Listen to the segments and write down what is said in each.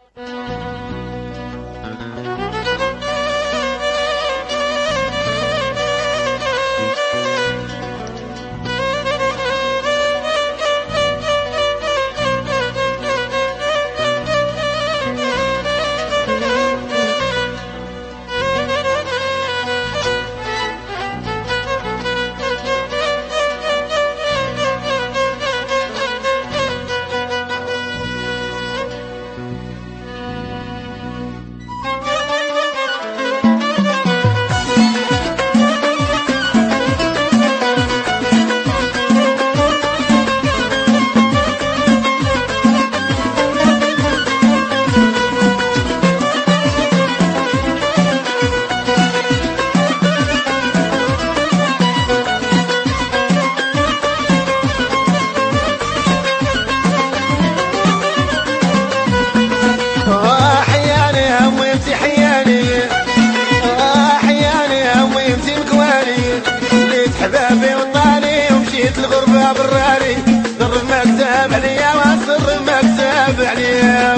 حبابي وطاني ومشيت الغربة براني، سر المكتب عليا وسر المكتب عليا.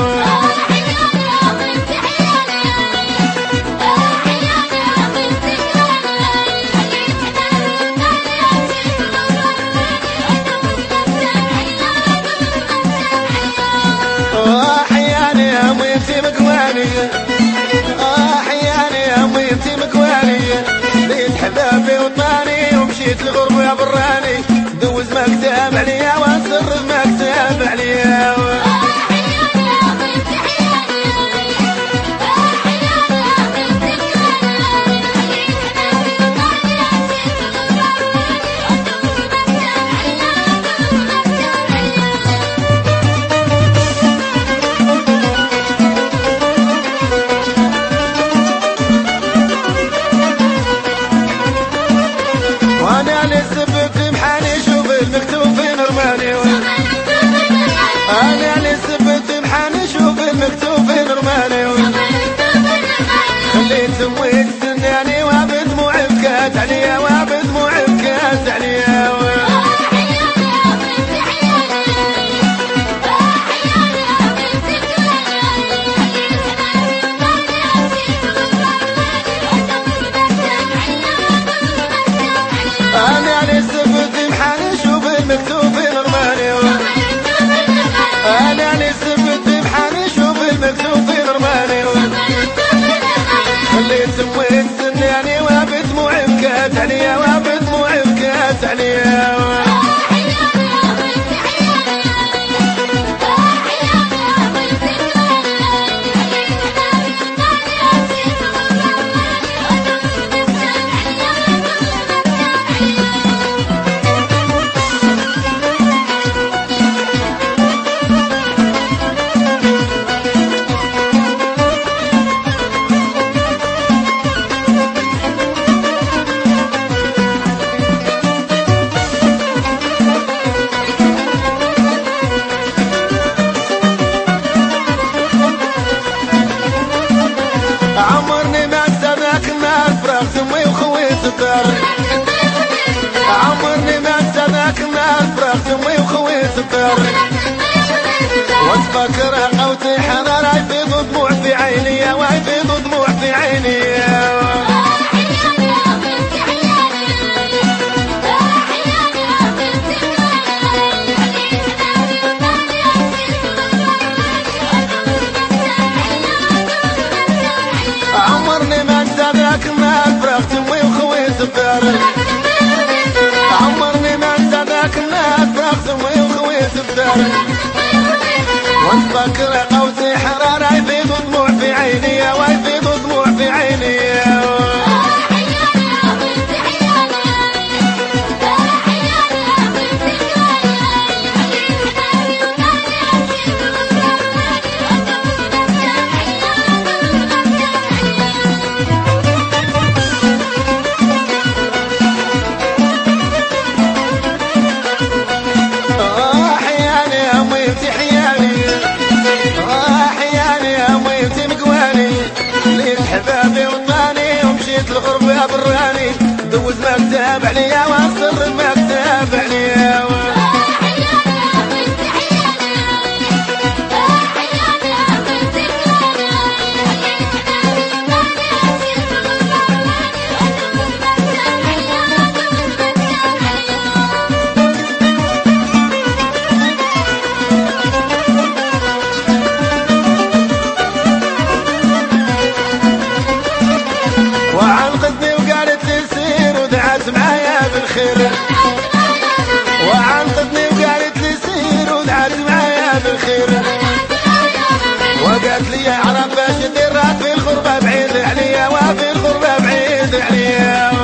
حياني يا ميتي مكواني، حياني يا ميتي مكواني، لقيت حبابي وطاني ومشيت الغربة براني، دوز مكتب عليا وسر المكتب عليا. وانا لسبت محاني شوف المكتوب في نرماني، انا لسبت محاني شوف المكتوب في نرماني، خليت امي تستناني وبدموعي بكات عليا وبدموعي بكات عليا. أنا لسبت محاني شوف المكتوب في نرماني، أنا لسبت محاني شوف المكتوب في نرماني، خليت أمي تستناني وبدموعي بكات عليا وبدموعي بكات عليا. عمرني ما انسى الناس فرغت امي وخويت الدار، عمرني ما انسى الناس فرغت امي وخويت الدار، واتفكر قوتي حنان يفيض دموع في عيني ويفيض دموع في عيني. عمرني ما انسى ذاك الناس فرغت امي وخويت الدار، عمرني ما انسى ذاك الناس فرغت امي وخويت الدار، واتفكر قوتي حرارة يفيض دموع في عيني ويفيض دموع في عيني. حبابي وطاني ومشيت الغربة براني، دوز مكتب عليا وسر المكتب عليا. وقالت لي عرف باش ديرات في الغربة بعيد عليا وفي الغربة بعيد عليا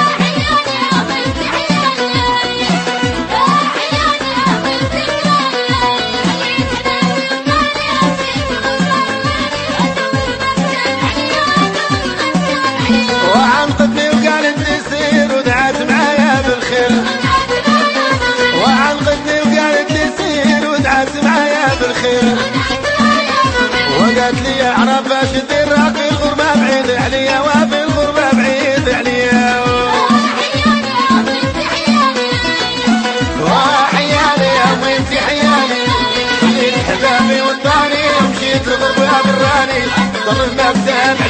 وعنقتني وقالت تسير ودعت معايا بالخير وعنقتني وقالت تسير ودعت معايا بالخير وقالت لي اعرف باش دير في الغربة بعيد عليا وفي الغربة بعيد عليا وحيالي يا امي انتي حيالي خليت حبابي وطاني ومشيت الغربة براني ضر المكتب